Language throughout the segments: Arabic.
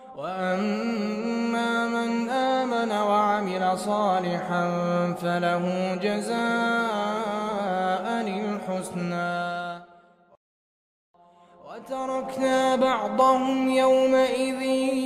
وأما من آمن وعمل صالحا فله جزاء الحسنى وتركنا بعضهم يومئذ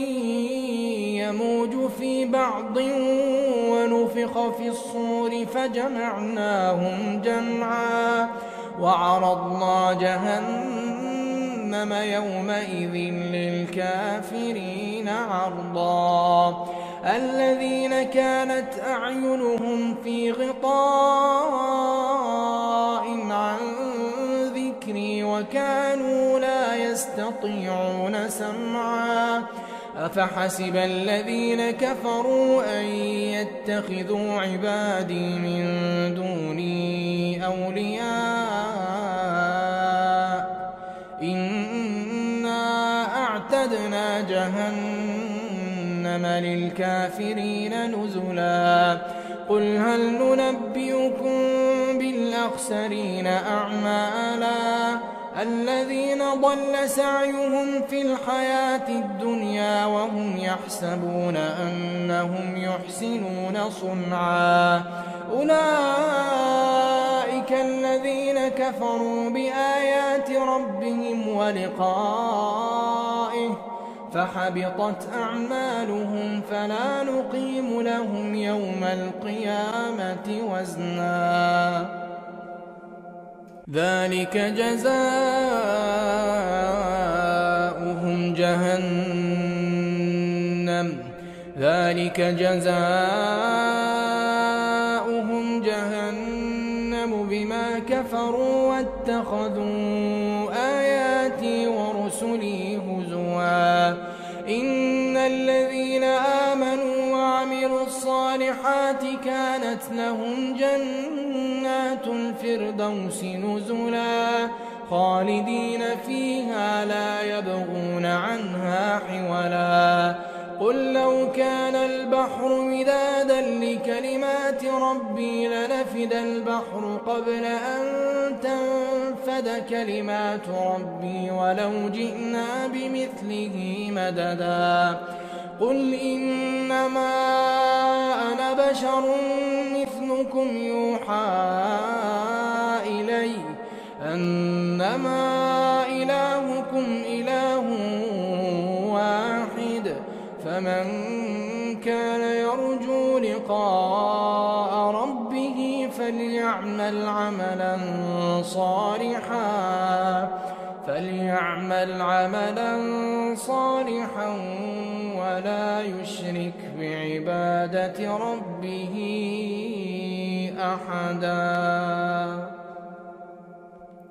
يموج في بعض ونفخ في الصور فجمعناهم جمعا وعرضنا جهنم يومئذ للكافرين عرضا الذين كانت أعينهم في غطاء عن ذكري وكانوا لا يستطيعون سمعا أفحسب الذين كفروا أن يتخذوا عبادي من دوني أولياء إنا أعتدنا جهنم للكافرين نزلا قل هل ننبئكم بالأخسرين أعمالا الذين ضل سعيهم في الحياة الدنيا وهم يحسبون أنهم يحسنون صنعا أولئك الذين كفروا بآيات ربهم ولقائه فحبطت أعمالهم فلا نقيم لهم يوم القيامة وزنا ذلك جزاؤهم جهنم بما كفروا واتخذوا آياتي ورسلي هزوا إن الذين آمنوا وعملوا الصالحات كانت لهم جنات الفردوس نزلا خالدين فيها لا يبغون عنها حولا قل لو كان البحر مدادا لكلمات ربي لنفد البحر قبل أن تنفد كلمات ربي ولو جئنا بمثله مددا قل إنما أنا بشر مثلكم يوحى إلي أنما إلهكم إله واحد فمن كان يرجو لقاء ربه فليعمل عملا صالحا ولا يشرك بعبادة ربه أحدا.